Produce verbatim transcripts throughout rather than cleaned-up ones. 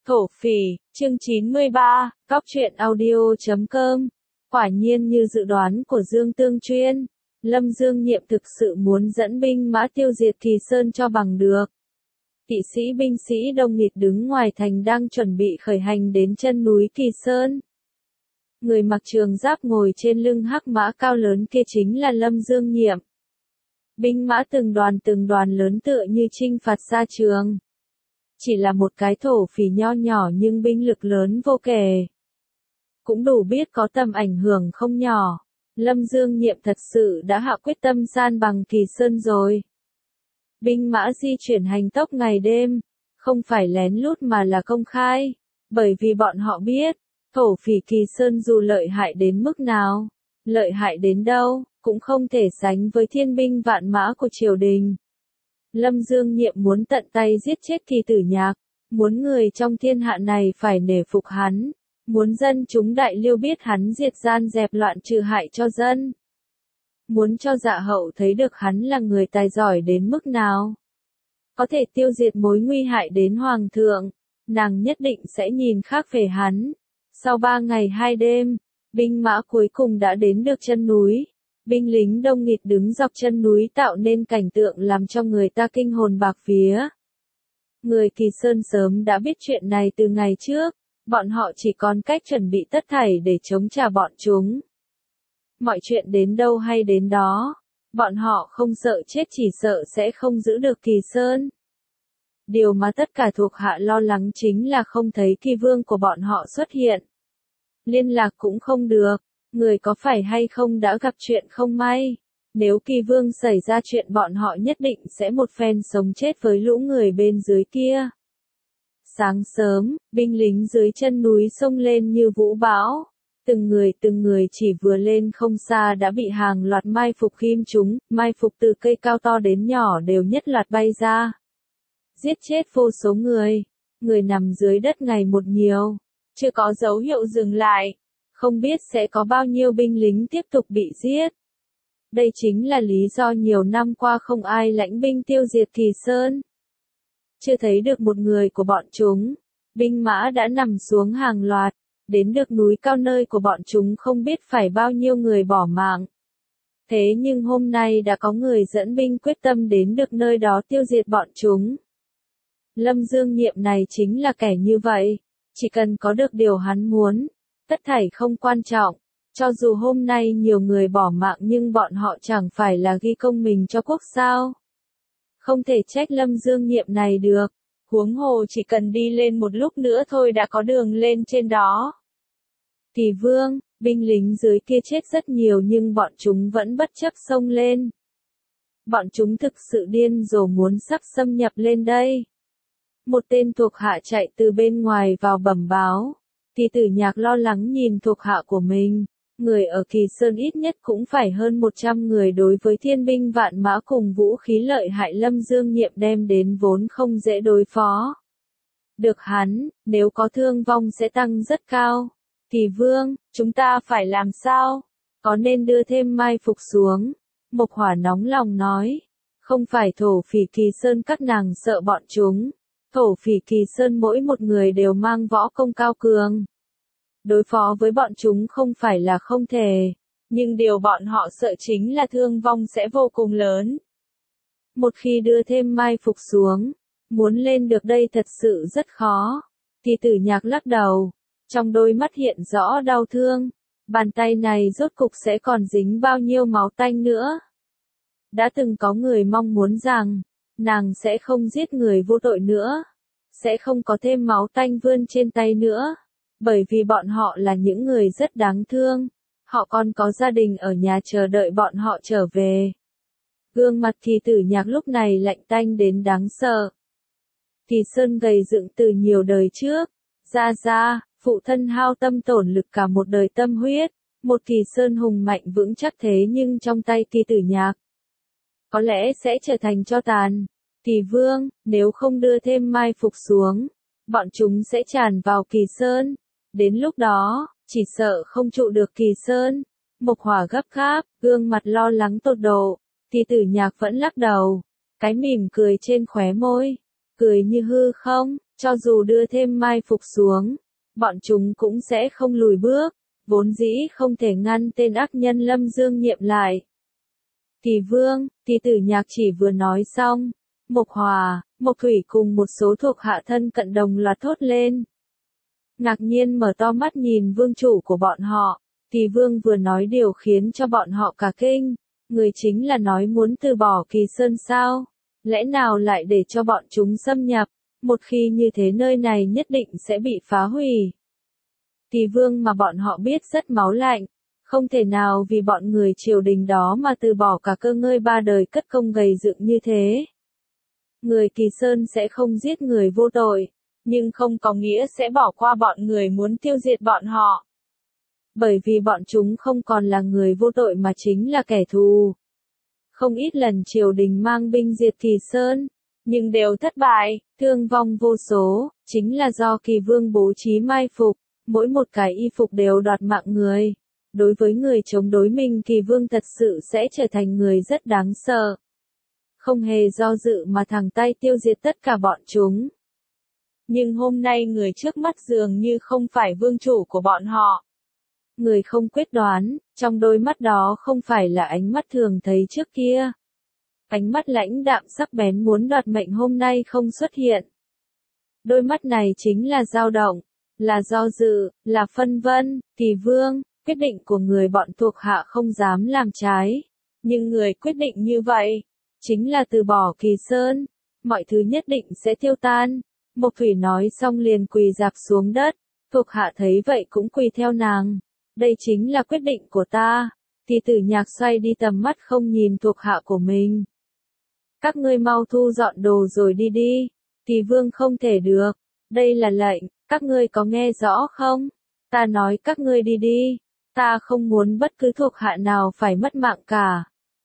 Thổ phỉ, chương chín mươi ba, Cóc truyện audio chấm com. Quả nhiên như dự đoán của Dương Tương Chuyên, Lâm Dương Nhiệm thực sự muốn dẫn binh mã tiêu diệt Kỳ Sơn cho bằng được. Kỵ sĩ binh sĩ đông nghịt đứng ngoài thành đang chuẩn bị khởi hành đến chân núi Kỳ Sơn. Người mặc trường giáp ngồi trên lưng hắc mã cao lớn kia chính là Lâm Dương Nhiệm. Binh mã từng đoàn từng đoàn lớn tựa như chinh phạt xa trường. Chỉ là một cái thổ phỉ nho nhỏ nhưng binh lực lớn vô kể. Cũng đủ biết có tầm ảnh hưởng không nhỏ. Lâm Dương Nhiệm thật sự đã hạ quyết tâm san bằng Kỳ Sơn rồi. Binh mã di chuyển hành tốc ngày đêm, không phải lén lút mà là công khai, bởi vì bọn họ biết, thổ phỉ Kỳ Sơn dù lợi hại đến mức nào, lợi hại đến đâu, cũng không thể sánh với thiên binh vạn mã của triều đình. Lâm Dương Nhiệm muốn tận tay giết chết Kỳ Tử Nhạc, muốn người trong thiên hạ này phải nể phục hắn, muốn dân chúng Đại Liêu biết hắn diệt gian dẹp loạn trừ hại cho dân. Muốn cho Dạ Hậu thấy được hắn là người tài giỏi đến mức nào. Có thể tiêu diệt mối nguy hại đến Hoàng thượng, nàng nhất định sẽ nhìn khác về hắn. Sau ba ngày hai đêm, binh mã cuối cùng đã đến được chân núi. Binh lính đông nghịt đứng dọc chân núi tạo nên cảnh tượng làm cho người ta kinh hồn bạc vía. Người Kỳ Sơn sớm đã biết chuyện này từ ngày trước, bọn họ chỉ còn cách chuẩn bị tất thảy để chống trả bọn chúng. Mọi chuyện đến đâu hay đến đó, bọn họ không sợ chết chỉ sợ sẽ không giữ được Kỳ Sơn. Điều mà tất cả thuộc hạ lo lắng chính là không thấy Kỳ Vương của bọn họ xuất hiện. Liên lạc cũng không được. Người có phải hay không đã gặp chuyện không may, nếu Kỳ Vương xảy ra chuyện bọn họ nhất định sẽ một phen sống chết với lũ người bên dưới kia. Sáng sớm, binh lính dưới chân núi xông lên như vũ bão, từng người từng người chỉ vừa lên không xa đã bị hàng loạt mai phục ghim chúng, mai phục từ cây cao to đến nhỏ đều nhất loạt bay ra. Giết chết vô số người, người nằm dưới đất ngày một nhiều, chưa có dấu hiệu dừng lại. Không biết sẽ có bao nhiêu binh lính tiếp tục bị giết. Đây chính là lý do nhiều năm qua không ai lãnh binh tiêu diệt Kỳ Sơn. Chưa thấy được một người của bọn chúng, binh mã đã nằm xuống hàng loạt, đến được núi cao nơi của bọn chúng không biết phải bao nhiêu người bỏ mạng. Thế nhưng hôm nay đã có người dẫn binh quyết tâm đến được nơi đó tiêu diệt bọn chúng. Lâm Dương Nhiệm này chính là kẻ như vậy, chỉ cần có được điều hắn muốn. Tất thảy không quan trọng, cho dù hôm nay nhiều người bỏ mạng nhưng bọn họ chẳng phải là ghi công mình cho quốc sao. Không thể trách Lâm Dương Nhiệm này được, huống hồ chỉ cần đi lên một lúc nữa thôi đã có đường lên trên đó. Kỳ Vương, binh lính dưới kia chết rất nhiều nhưng bọn chúng vẫn bất chấp xông lên. Bọn chúng thực sự điên rồ muốn sắp xâm nhập lên đây. Một tên thuộc hạ chạy từ bên ngoài vào bẩm báo. Kỳ Tử Nhạc lo lắng nhìn thuộc hạ của mình, người ở Kỳ Sơn ít nhất cũng phải hơn một trăm người đối với thiên binh vạn mã cùng vũ khí lợi hại Lâm Dương Nhiệm đem đến vốn không dễ đối phó. Được hắn, nếu có thương vong sẽ tăng rất cao. Kỳ Vương, chúng ta phải làm sao? Có nên đưa thêm mai phục xuống? Mộc Hỏa nóng lòng nói, không phải thổ phỉ Kỳ Sơn các nàng sợ bọn chúng. Thổ phỉ Kỳ Sơn mỗi một người đều mang võ công cao cường. Đối phó với bọn chúng không phải là không thể, nhưng điều bọn họ sợ chính là thương vong sẽ vô cùng lớn. Một khi đưa thêm mai phục xuống, muốn lên được đây thật sự rất khó. Kỳ Tử Nhạc lắc đầu, trong đôi mắt hiện rõ đau thương, bàn tay này rốt cục sẽ còn dính bao nhiêu máu tanh nữa. Đã từng có người mong muốn rằng, nàng sẽ không giết người vô tội nữa, sẽ không có thêm máu tanh vươn trên tay nữa, bởi vì bọn họ là những người rất đáng thương, họ còn có gia đình ở nhà chờ đợi bọn họ trở về. Gương mặt Kỳ Tử Nhạc lúc này lạnh tanh đến đáng sợ. Kỳ Sơn gầy dựng từ nhiều đời trước, ra ra, phụ thân hao tâm tổn lực cả một đời tâm huyết, một Kỳ Sơn hùng mạnh vững chắc thế nhưng trong tay Kỳ Tử Nhạc, có lẽ sẽ trở thành tro tàn. Kỳ Vương, nếu không đưa thêm mai phục xuống, bọn chúng sẽ tràn vào Kỳ Sơn. Đến lúc đó, chỉ sợ không trụ được Kỳ Sơn. Mộc Hỏa gấp gáp, gương mặt lo lắng tột độ. Kỳ Tử Nhạc vẫn lắc đầu, cái mỉm cười trên khóe môi, cười như hư không. Cho dù đưa thêm mai phục xuống, bọn chúng cũng sẽ không lùi bước, vốn dĩ không thể ngăn tên ác nhân Lâm Dương Nhiệm lại. Tỷ Vương, Tỷ Tử Nhạc chỉ vừa nói xong, Mộc Hòa, Mộc Thủy cùng một số thuộc hạ thân cận đồng loạt thốt lên. Ngạc nhiên mở to mắt nhìn vương chủ của bọn họ, Tỷ Vương vừa nói điều khiến cho bọn họ cả kinh, người chính là nói muốn từ bỏ Kỳ Sơn sao, lẽ nào lại để cho bọn chúng xâm nhập, một khi như thế nơi này nhất định sẽ bị phá hủy. Tỷ Vương mà bọn họ biết rất máu lạnh, không thể nào vì bọn người triều đình đó mà từ bỏ cả cơ ngơi ba đời cất công gầy dựng như thế. Người Kỳ Sơn sẽ không giết người vô tội, nhưng không có nghĩa sẽ bỏ qua bọn người muốn tiêu diệt bọn họ. Bởi vì bọn chúng không còn là người vô tội mà chính là kẻ thù. Không ít lần triều đình mang binh diệt Kỳ Sơn, nhưng đều thất bại, thương vong vô số, chính là do Kỳ Vương bố trí mai phục, mỗi một cái y phục đều đoạt mạng người. Đối với người chống đối mình Kỳ Vương thật sự sẽ trở thành người rất đáng sợ. Không hề do dự mà thẳng tay tiêu diệt tất cả bọn chúng. Nhưng hôm nay người trước mắt dường như không phải vương chủ của bọn họ. Người không quyết đoán, trong đôi mắt đó không phải là ánh mắt thường thấy trước kia. Ánh mắt lãnh đạm sắc bén muốn đoạt mệnh hôm nay không xuất hiện. Đôi mắt này chính là dao động, là do dự, là phân vân. Tỷ Vương, quyết định của người bọn thuộc hạ không dám làm trái. Nhưng người quyết định như vậy, chính là từ bỏ Kỳ Sơn, mọi thứ nhất định sẽ tiêu tan. Mộc Thủy nói xong liền quỳ dạp xuống đất, thuộc hạ thấy vậy cũng quỳ theo nàng. Đây chính là quyết định của ta. Tỷ Tử Nhạc xoay đi tầm mắt không nhìn thuộc hạ của mình. Các ngươi mau thu dọn đồ rồi đi đi. Tỷ Vương không thể được. Đây là lệnh, các ngươi có nghe rõ không? Ta nói các ngươi đi đi. Ta không muốn bất cứ thuộc hạ nào phải mất mạng cả.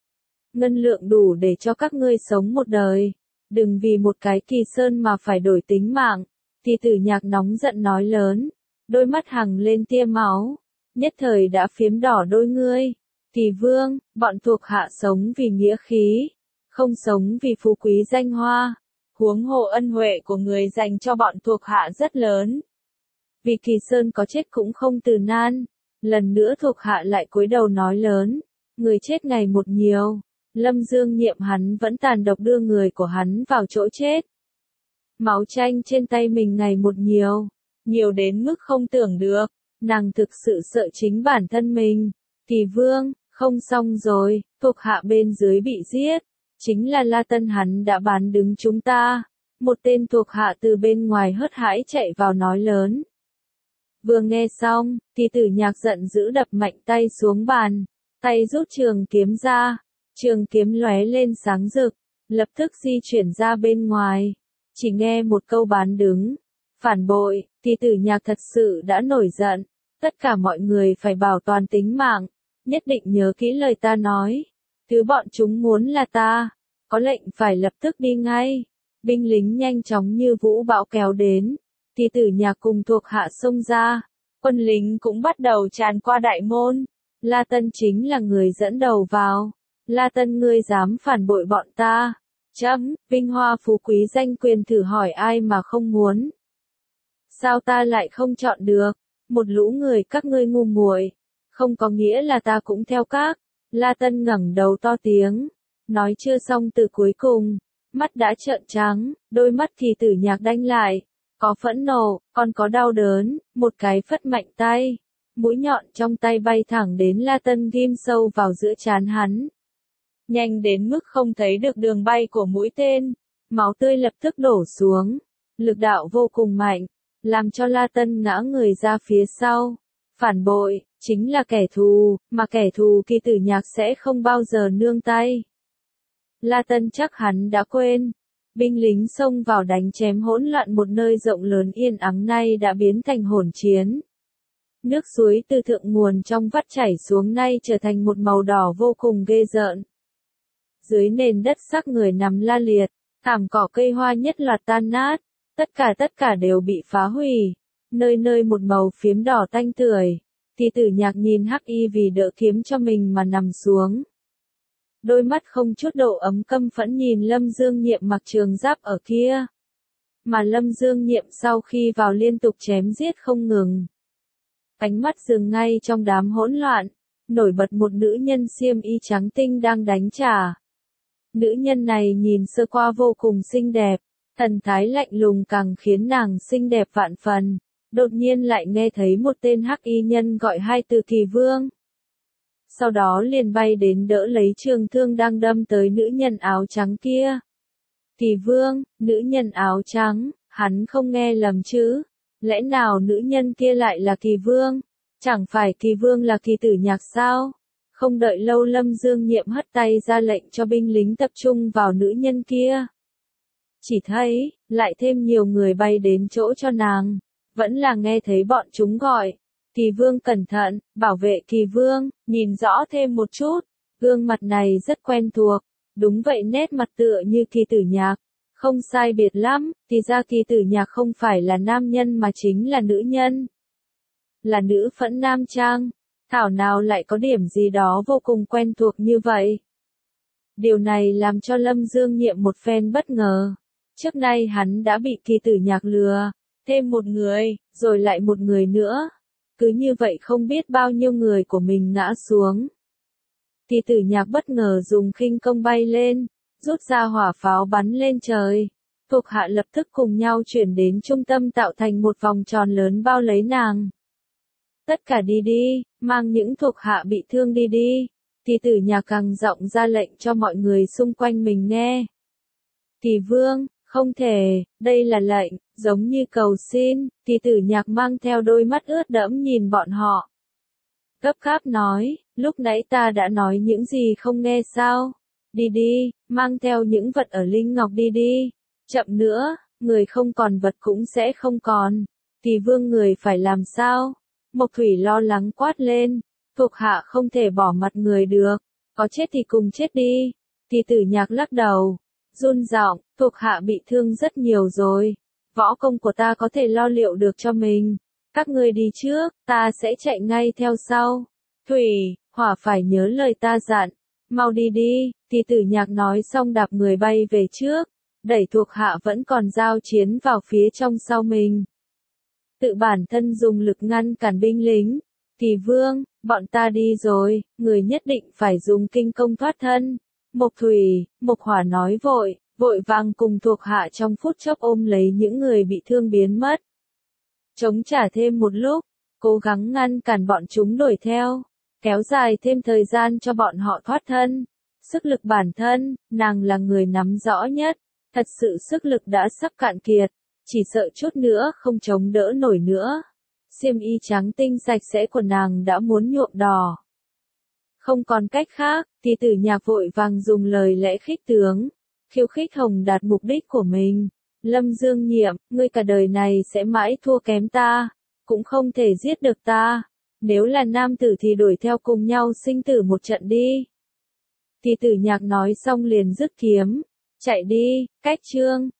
Ngân lượng đủ để cho các ngươi sống một đời. Đừng vì một cái Kỳ Sơn mà phải đổi tính mạng. Tỷ Tử Nhạc nóng giận nói lớn. Đôi mắt hằng lên tia máu. Nhất thời đã phiếm đỏ đôi ngươi. Tỷ Vương, bọn thuộc hạ sống vì nghĩa khí. Không sống vì phú quý danh hoa. Huống hồ ân huệ của người dành cho bọn thuộc hạ rất lớn. Vì Kỳ Sơn có chết cũng không từ nan. Lần nữa thuộc hạ lại cúi đầu nói lớn. Người chết ngày một nhiều. Lâm Dương Nhiệm hắn vẫn tàn độc đưa người của hắn vào chỗ chết. Máu chanh trên tay mình ngày một nhiều. Nhiều đến mức không tưởng được. Nàng thực sự sợ chính bản thân mình. Tỷ Vương, không xong rồi, thuộc hạ bên dưới bị giết. Chính là La Tân hắn đã bán đứng chúng ta. Một tên thuộc hạ từ bên ngoài hớt hải chạy vào nói lớn. Vừa nghe xong, Tỷ Tử Nhạc giận dữ đập mạnh tay xuống bàn. Tay rút trường kiếm ra. Trường kiếm lóe lên sáng rực. Lập tức di chuyển ra bên ngoài. Chỉ nghe một câu bán đứng. Phản bội, Tỷ Tử Nhạc thật sự đã nổi giận. Tất cả mọi người phải bảo toàn tính mạng. Nhất định nhớ kỹ lời ta nói. Thứ bọn chúng muốn là ta. Có lệnh phải lập tức đi ngay. Binh lính nhanh chóng như vũ bão kéo đến. Tỷ Tử Nhạc cùng thuộc hạ xông ra. Quân lính cũng bắt đầu tràn qua đại môn. La Tân chính là người dẫn đầu vào. La Tân ngươi dám phản bội bọn ta. Chấm, vinh hoa phú quý danh quyền thử hỏi ai mà không muốn. Sao ta lại không chọn được? Một lũ người các ngươi ngu muội, không có nghĩa là ta cũng theo các. La Tân ngẩng đầu to tiếng, nói chưa xong từ cuối cùng, mắt đã trợn trắng, đôi mắt thì Tử Nhạc đanh lại, có phẫn nộ, còn có đau đớn, một cái phất mạnh tay, mũi nhọn trong tay bay thẳng đến La Tân ghim sâu vào giữa trán hắn. Nhanh đến mức không thấy được đường bay của mũi tên, máu tươi lập tức đổ xuống, lực đạo vô cùng mạnh. Làm cho La Tân ngã người ra phía sau. Phản bội, chính là kẻ thù, mà kẻ thù Kỳ Tử Nhạc sẽ không bao giờ nương tay. La Tân chắc hắn đã quên. Binh lính xông vào đánh chém hỗn loạn một nơi rộng lớn yên ắng nay đã biến thành hỗn chiến. Nước suối từ thượng nguồn trong vắt chảy xuống nay trở thành một màu đỏ vô cùng ghê rợn. Dưới nền đất xác người nằm la liệt, thảm cỏ cây hoa nhất loạt tan nát. Tất cả tất cả đều bị phá hủy, nơi nơi một màu phiếm đỏ tanh tưởi. Tỷ Tử Nhạc nhìn Hắc Y vì đỡ kiếm cho mình mà nằm xuống. Đôi mắt không chút độ ấm căm phẫn nhìn Lâm Dương Nhiệm mặc trường giáp ở kia. mà Lâm Dương Nhiệm sau khi vào liên tục chém giết không ngừng. Ánh mắt dừng ngay trong đám hỗn loạn, nổi bật một nữ nhân xiêm y trắng tinh đang đánh trả. Nữ nhân này nhìn sơ qua vô cùng xinh đẹp, thần thái lạnh lùng càng khiến nàng xinh đẹp vạn phần. Đột nhiên lại nghe thấy một tên hắc y nhân gọi hai từ Kỳ Vương. Sau đó liền bay đến đỡ lấy trường thương đang đâm tới nữ nhân áo trắng kia. Kỳ Vương, nữ nhân áo trắng, hắn không nghe lầm chứ? Lẽ nào nữ nhân kia lại là Kỳ Vương? Chẳng phải Kỳ Vương là Kỳ Tử Nhạc sao? Không đợi lâu Lâm Dương Nhiệm hất tay ra lệnh cho binh lính tập trung vào nữ nhân kia. Chỉ thấy, lại thêm nhiều người bay đến chỗ cho nàng. Vẫn là nghe thấy bọn chúng gọi. Kỳ Vương cẩn thận, bảo vệ Kỳ Vương, nhìn rõ thêm một chút. Gương mặt này rất quen thuộc. Đúng vậy, nét mặt tựa như Kỳ Tử Nhạc. Không sai biệt lắm, thì ra Kỳ Tử Nhạc không phải là nam nhân mà chính là nữ nhân. Là nữ phẫn nam trang. Thảo nào lại có điểm gì đó vô cùng quen thuộc như vậy. Điều này làm cho Lâm Dương Nhiệm một phen bất ngờ. Trước nay hắn đã bị Kỳ Tử Nhạc lừa. Thêm một người, rồi lại một người nữa. Cứ như vậy không biết bao nhiêu người của mình ngã xuống. Kỳ Tử Nhạc bất ngờ dùng khinh công bay lên, rút ra hỏa pháo bắn lên trời. Thuộc hạ lập tức cùng nhau chuyển đến trung tâm tạo thành một vòng tròn lớn bao lấy nàng. Tất cả đi đi, mang những thuộc hạ bị thương đi đi. Kỳ Tử Nhạc càng giọng ra lệnh cho mọi người xung quanh mình nghe. Kỳ Vương, không thể, đây là lệnh, giống như cầu xin. Kỳ Tử Nhạc mang theo đôi mắt ướt đẫm nhìn bọn họ. Gấp gáp nói, lúc nãy ta đã nói những gì không nghe sao? Đi đi, mang theo những vật ở Linh Ngọc đi đi. Chậm nữa, người không còn vật cũng sẽ không còn. Kỳ Vương người phải làm sao? Mộc Thủy lo lắng quát lên. Thuộc hạ không thể bỏ mặt người được. Có chết thì cùng chết đi. Kỳ Tử Nhạc lắc đầu. Run giọng, thuộc hạ bị thương rất nhiều rồi. Võ công của ta có thể lo liệu được cho mình. Các ngươi đi trước, ta sẽ chạy ngay theo sau. Thủy, Hỏa phải nhớ lời ta dặn. Mau đi đi. Kỳ Tử Nhạc nói xong đạp người bay về trước. Đẩy thuộc hạ vẫn còn giao chiến vào phía trong sau mình. Tự bản thân dùng lực ngăn cản binh lính. Kỳ Vương, bọn ta đi rồi, người nhất định phải dùng kinh công thoát thân. Mộc Thủy, Mộc Hỏa nói vội, vội vàng cùng thuộc hạ trong phút chốc ôm lấy những người bị thương biến mất. Chống trả thêm một lúc, cố gắng ngăn cản bọn chúng đuổi theo, kéo dài thêm thời gian cho bọn họ thoát thân. Sức lực bản thân, nàng là người nắm rõ nhất, thật sự sức lực đã sắp cạn kiệt, chỉ sợ chút nữa không chống đỡ nổi nữa. Xiêm y trắng tinh sạch sẽ của nàng đã muốn nhuộm đỏ. Không còn cách khác, Kỳ Tử Nhạc vội vàng dùng lời lẽ khích tướng, khiêu khích Hồng đạt mục đích của mình. Lâm Dương Nhiệm, ngươi cả đời này sẽ mãi thua kém ta, cũng không thể giết được ta. Nếu là nam tử thì đuổi theo cùng nhau sinh tử một trận đi. Kỳ Tử Nhạc nói xong liền rứt kiếm, chạy đi. Cách chương